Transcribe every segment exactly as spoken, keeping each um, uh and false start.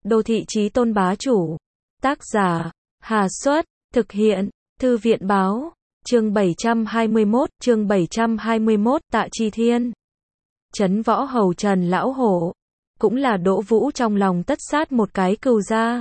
Đô thị chí tôn bá chủ. Tác giả, Hà Xuất, thực hiện, Thư viện báo, chương bảy trăm hai mươi mốt, chương bảy trăm hai mươi mốt, Tạ Chi Thiên. Trấn Võ Hầu Trần Lão Hổ, cũng là Đỗ Vũ trong lòng tất sát một cái cừu ra.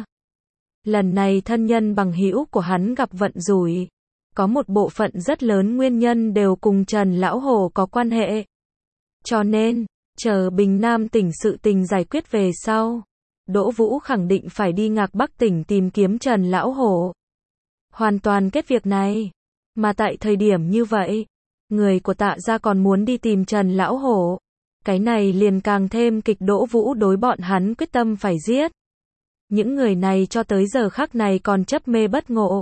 Lần này thân nhân bằng hữu của hắn gặp vận rủi, có một bộ phận rất lớn nguyên nhân đều cùng Trần Lão Hổ có quan hệ. Cho nên, chờ Bình Nam tỉnh sự tình giải quyết về sau, Đỗ Vũ khẳng định phải đi Ngạc Bắc tỉnh tìm kiếm Trần Lão Hổ. Hoàn toàn kết việc này. Mà tại thời điểm như vậy, người của Tạ gia còn muốn đi tìm Trần Lão Hổ. Cái này liền càng thêm kịch. Đỗ Vũ đối bọn hắn quyết tâm phải giết. Những người này cho tới giờ khắc này còn chấp mê bất ngộ.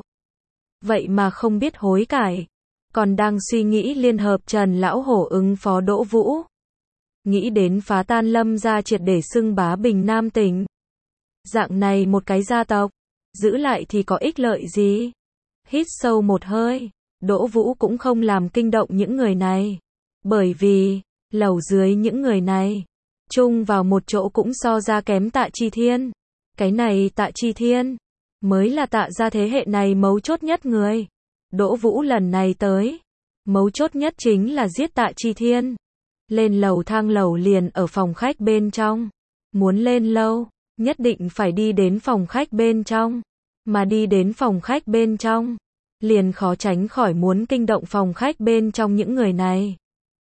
Vậy mà không biết hối cải. Còn đang suy nghĩ liên hợp Trần Lão Hổ ứng phó Đỗ Vũ. Nghĩ đến phá tan Lâm gia triệt để xưng bá Bình Nam tỉnh. Dạng này một cái gia tộc, giữ lại thì có ích lợi gì? Hít sâu một hơi, Đỗ Vũ cũng không làm kinh động những người này. Bởi vì, lầu dưới những người này, chung vào một chỗ cũng so ra kém Tạ Chi Thiên. Cái này Tạ Chi Thiên, mới là Tạ gia thế hệ này mấu chốt nhất người. Đỗ Vũ lần này tới, mấu chốt nhất chính là giết Tạ Chi Thiên. Lên lầu thang lầu liền ở phòng khách bên trong. Muốn lên lâu, nhất định phải đi đến phòng khách bên trong. Mà đi đến phòng khách bên trong, liền khó tránh khỏi muốn kinh động phòng khách bên trong những người này.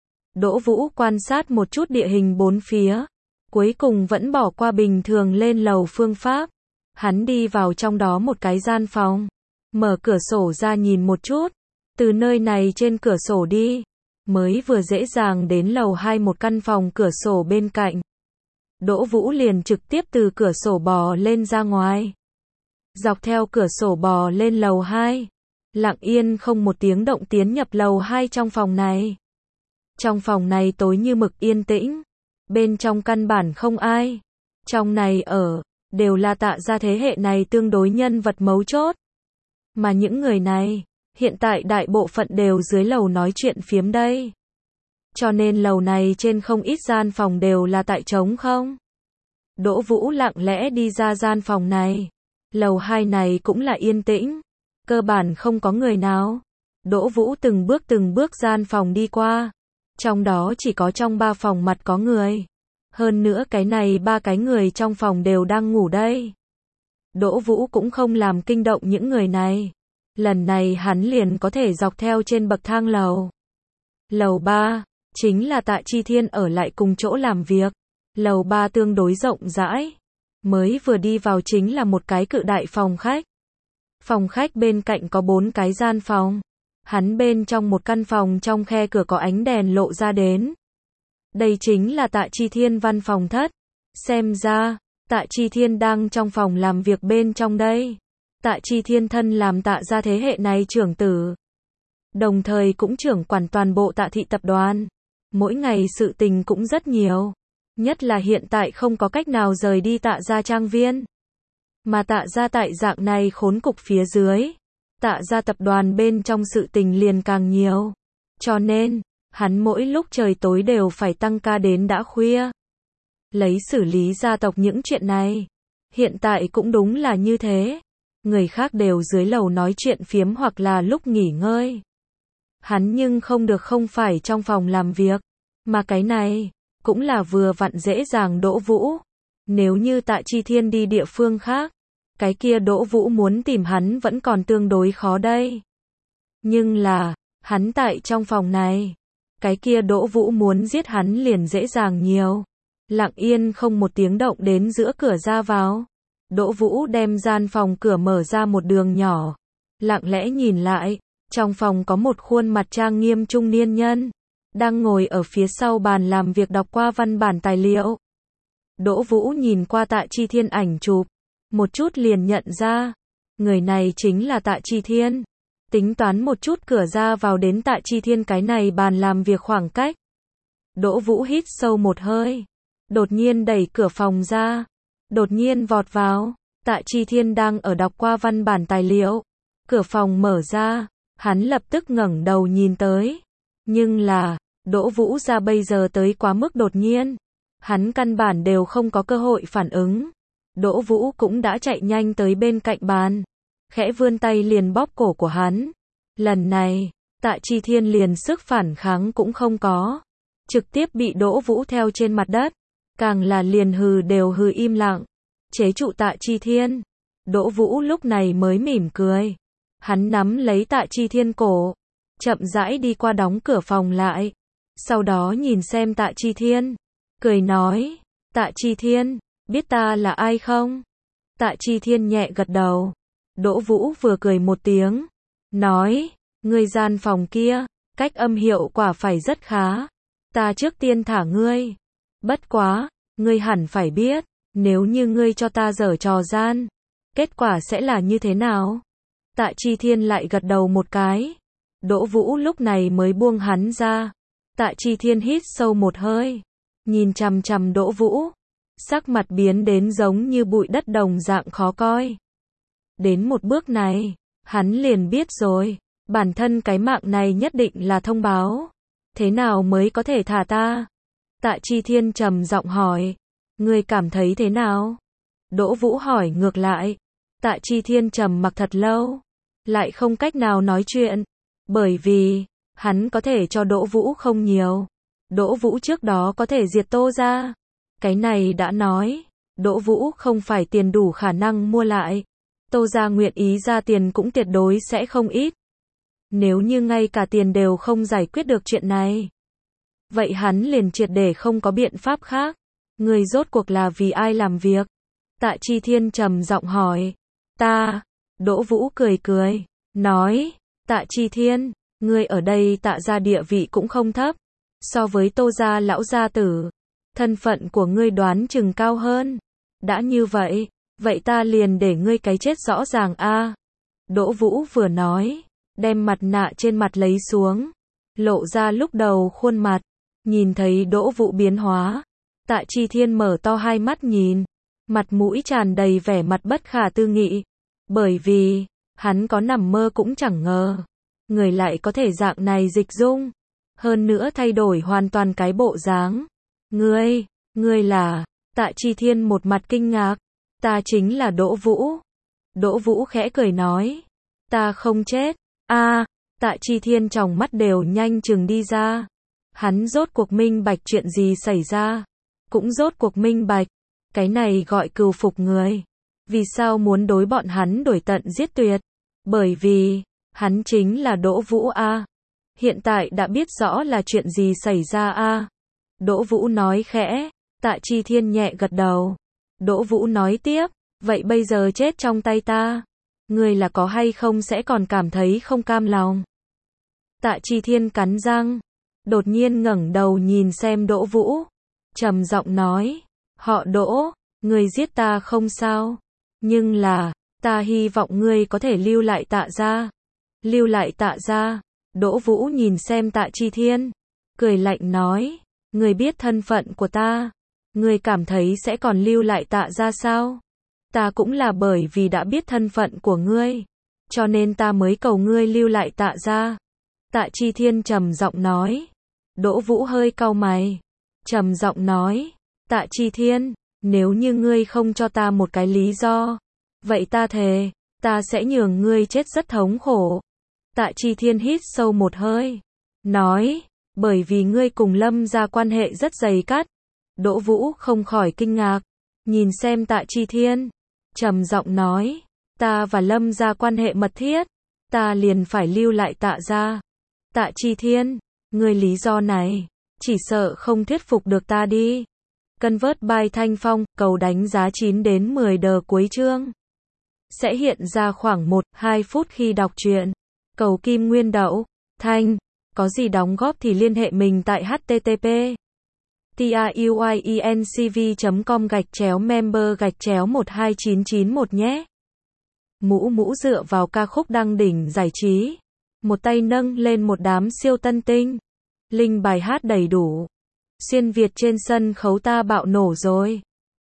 Đỗ Vũ quan sát một chút địa hình bốn phía, cuối cùng vẫn bỏ qua bình thường lên lầu phương pháp. Hắn đi vào trong đó một cái gian phòng, mở cửa sổ ra nhìn một chút, từ nơi này trên cửa sổ đi, mới vừa dễ dàng đến lầu hai một căn phòng cửa sổ bên cạnh. Đỗ Vũ liền trực tiếp từ cửa sổ bò lên ra ngoài. Dọc theo cửa sổ bò lên lầu hai, lặng yên không một tiếng động tiến nhập lầu hai trong phòng này. Trong phòng này tối như mực yên tĩnh, bên trong căn bản không ai. Trong này ở, đều là Tạ gia thế hệ này tương đối nhân vật mấu chốt. Mà những người này, hiện tại đại bộ phận đều dưới lầu nói chuyện phiếm đây. Cho nên lầu này trên không ít gian phòng đều là tại trống không. Đỗ Vũ lặng lẽ đi ra gian phòng này. Lầu hai này cũng là yên tĩnh, cơ bản không có người nào. Đỗ Vũ từng bước từng bước gian phòng đi qua. Trong đó chỉ có trong ba phòng mặt có người. Hơn nữa cái này ba cái người trong phòng đều đang ngủ đây. Đỗ Vũ cũng không làm kinh động những người này. Lần này hắn liền có thể dọc theo trên bậc thang lầu. Lầu ba, chính là Tạ Chi Thiên ở lại cùng chỗ làm việc. Lầu ba tương đối rộng rãi. Mới vừa đi vào chính là một cái cự đại phòng khách. Phòng khách bên cạnh có bốn cái gian phòng. Hắn bên trong một căn phòng trong khe cửa có ánh đèn lộ ra đến. Đây chính là Tạ Chi Thiên văn phòng thất. Xem ra, Tạ Chi Thiên đang trong phòng làm việc bên trong đây. Tạ Chi Thiên thân làm Tạ gia thế hệ này trưởng tử. Đồng thời cũng trưởng quản toàn bộ Tạ thị tập đoàn. Mỗi ngày sự tình cũng rất nhiều. Nhất là hiện tại không có cách nào rời đi Tạ gia trang viên. Mà Tạ gia tại dạng này khốn cục phía dưới. Tạ gia tập đoàn bên trong sự tình liền càng nhiều. Cho nên, hắn mỗi lúc trời tối đều phải tăng ca đến đã khuya. Lấy xử lý gia tộc những chuyện này. Hiện tại cũng đúng là như thế. Người khác đều dưới lầu nói chuyện phiếm hoặc là lúc nghỉ ngơi. Hắn nhưng không được không phải trong phòng làm việc. Mà cái này, cũng là vừa vặn dễ dàng Đỗ Vũ. Nếu như Tạ Chi Thiên đi địa phương khác, cái kia Đỗ Vũ muốn tìm hắn vẫn còn tương đối khó đây. Nhưng là, hắn tại trong phòng này, cái kia Đỗ Vũ muốn giết hắn liền dễ dàng nhiều. Lặng yên không một tiếng động đến giữa cửa ra vào. Đỗ Vũ đem gian phòng cửa mở ra một đường nhỏ. Lặng lẽ nhìn lại, trong phòng có một khuôn mặt trang nghiêm trung niên nhân. Đang ngồi ở phía sau bàn làm việc đọc qua văn bản tài liệu. Đỗ Vũ nhìn qua Tạ Chi Thiên ảnh chụp. Một chút liền nhận ra. Người này chính là Tạ Chi Thiên. Tính toán một chút cửa ra vào đến Tạ Chi Thiên cái này bàn làm việc khoảng cách. Đỗ Vũ hít sâu một hơi. Đột nhiên đẩy cửa phòng ra. Đột nhiên vọt vào. Tạ Chi Thiên đang ở đọc qua văn bản tài liệu. Cửa phòng mở ra. Hắn lập tức ngẩng đầu nhìn tới. Nhưng là, Đỗ Vũ ra bây giờ tới quá mức đột nhiên. Hắn căn bản đều không có cơ hội phản ứng. Đỗ Vũ cũng đã chạy nhanh tới bên cạnh bàn, khẽ vươn tay liền bóp cổ của hắn. Lần này, Tạ Chi Thiên liền sức phản kháng cũng không có, trực tiếp bị Đỗ Vũ theo trên mặt đất, càng là liền hừ đều hừ im lặng, chế trụ Tạ Chi Thiên. Đỗ Vũ lúc này mới mỉm cười, hắn nắm lấy Tạ Chi Thiên cổ, chậm rãi đi qua đóng cửa phòng lại, sau đó nhìn xem Tạ Chi Thiên, cười nói, Tạ Chi Thiên, biết ta là ai không? Tạ Chi Thiên nhẹ gật đầu. Đỗ Vũ vừa cười một tiếng, nói, ngươi gian phòng kia, cách âm hiệu quả phải rất khá, ta trước tiên thả ngươi. Bất quá, ngươi hẳn phải biết, nếu như ngươi cho ta giở trò gian, kết quả sẽ là như thế nào? Tạ Chi Thiên lại gật đầu một cái. Đỗ Vũ lúc này mới buông hắn ra. Tạ Chi Thiên hít sâu một hơi, nhìn chằm chằm Đỗ Vũ, sắc mặt biến đến giống như bụi đất đồng dạng khó coi. Đến một bước này, hắn liền biết rồi, bản thân cái mạng này nhất định là thông báo. Thế nào mới có thể thả ta? Tạ Chi Thiên trầm giọng hỏi, ngươi cảm thấy thế nào? Đỗ Vũ hỏi ngược lại. Tạ Chi Thiên trầm mặc thật lâu, lại không cách nào nói chuyện, bởi vì hắn có thể cho Đỗ Vũ không nhiều. Đỗ Vũ trước đó có thể diệt Tô gia, cái này đã nói, Đỗ Vũ không phải tiền đủ khả năng mua lại. Tô gia nguyện ý ra tiền cũng tuyệt đối sẽ không ít. Nếu như ngay cả tiền đều không giải quyết được chuyện này, vậy hắn liền triệt để không có biện pháp khác. Người rốt cuộc là vì ai làm việc? Tạ Chi Thiên trầm giọng hỏi. Ta. Đỗ Vũ cười cười, nói, Tạ Chi Thiên, ngươi ở đây Tạ gia địa vị cũng không thấp, so với Tô gia lão gia tử, thân phận của ngươi đoán chừng cao hơn. Đã như vậy, vậy ta liền để ngươi cái chết rõ ràng a. Đỗ Vũ vừa nói, đem mặt nạ trên mặt lấy xuống, lộ ra lúc đầu khuôn mặt. Nhìn thấy Đỗ Vũ biến hóa, Tạ Chi Thiên mở to hai mắt nhìn, mặt mũi tràn đầy vẻ mặt bất khả tư nghị, bởi vì hắn có nằm mơ cũng chẳng ngờ, người lại có thể dạng này dịch dung, hơn nữa thay đổi hoàn toàn cái bộ dáng. Ngươi, ngươi là? Tạ Chi Thiên một mặt kinh ngạc. Ta chính là Đỗ Vũ. Đỗ Vũ khẽ cười nói, ta không chết. A. Tạ Chi Thiên tròng mắt đều nhanh chừng đi ra. Hắn rốt cuộc minh bạch chuyện gì xảy ra, cũng rốt cuộc minh bạch, cái này gọi cừu phục người. Vì sao muốn đối bọn hắn đuổi tận giết tuyệt? Bởi vì, hắn chính là Đỗ Vũ a. Hiện tại đã biết rõ là chuyện gì xảy ra a. Đỗ Vũ nói khẽ. Tạ Chi Thiên nhẹ gật đầu. Đỗ Vũ nói tiếp, vậy bây giờ chết trong tay ta, ngươi là có hay không sẽ còn cảm thấy không cam lòng? Tạ Chi Thiên cắn răng, đột nhiên ngẩng đầu nhìn xem Đỗ Vũ, trầm giọng nói, họ Đỗ, ngươi giết ta không sao, nhưng là, ta hy vọng ngươi có thể lưu lại Tạ gia. Lưu lại Tạ gia? Đỗ Vũ nhìn xem Tạ Chi Thiên, cười lạnh nói, ngươi biết thân phận của ta, ngươi cảm thấy sẽ còn lưu lại Tạ gia sao? Ta cũng là bởi vì đã biết thân phận của ngươi, cho nên ta mới cầu ngươi lưu lại Tạ gia. Tạ Chi Thiên trầm giọng nói. Đỗ Vũ hơi cau mày, trầm giọng nói, Tạ Chi Thiên, nếu như ngươi không cho ta một cái lý do, vậy ta thề, ta sẽ nhường ngươi chết rất thống khổ. Tạ Chi Thiên hít sâu một hơi, nói, bởi vì ngươi cùng Lâm gia quan hệ rất dày cắt. Đỗ Vũ không khỏi kinh ngạc, nhìn xem Tạ Chi Thiên, trầm giọng nói, ta và Lâm gia quan hệ mật thiết, ta liền phải lưu lại Tạ gia. Tạ Chi Thiên, ngươi lý do này, chỉ sợ không thuyết phục được ta đi. Convert by Thanh Phong, cầu đánh giá chín đến mười đờ cuối chương. Sẽ hiện ra khoảng một đến hai phút khi đọc truyện. Cầu Kim Nguyên Đậu, Thanh, có gì đóng góp thì liên hệ mình tại http truyencv chấm com gạch chéo member gạch chéo một hai chín chín một nhé. Mũ Mũ dựa vào ca khúc đăng đỉnh giải trí, một tay nâng lên một đám siêu tân tinh. Link bài hát đầy đủ. Xuyên Việt trên sân khấu ta bạo nổ rồi.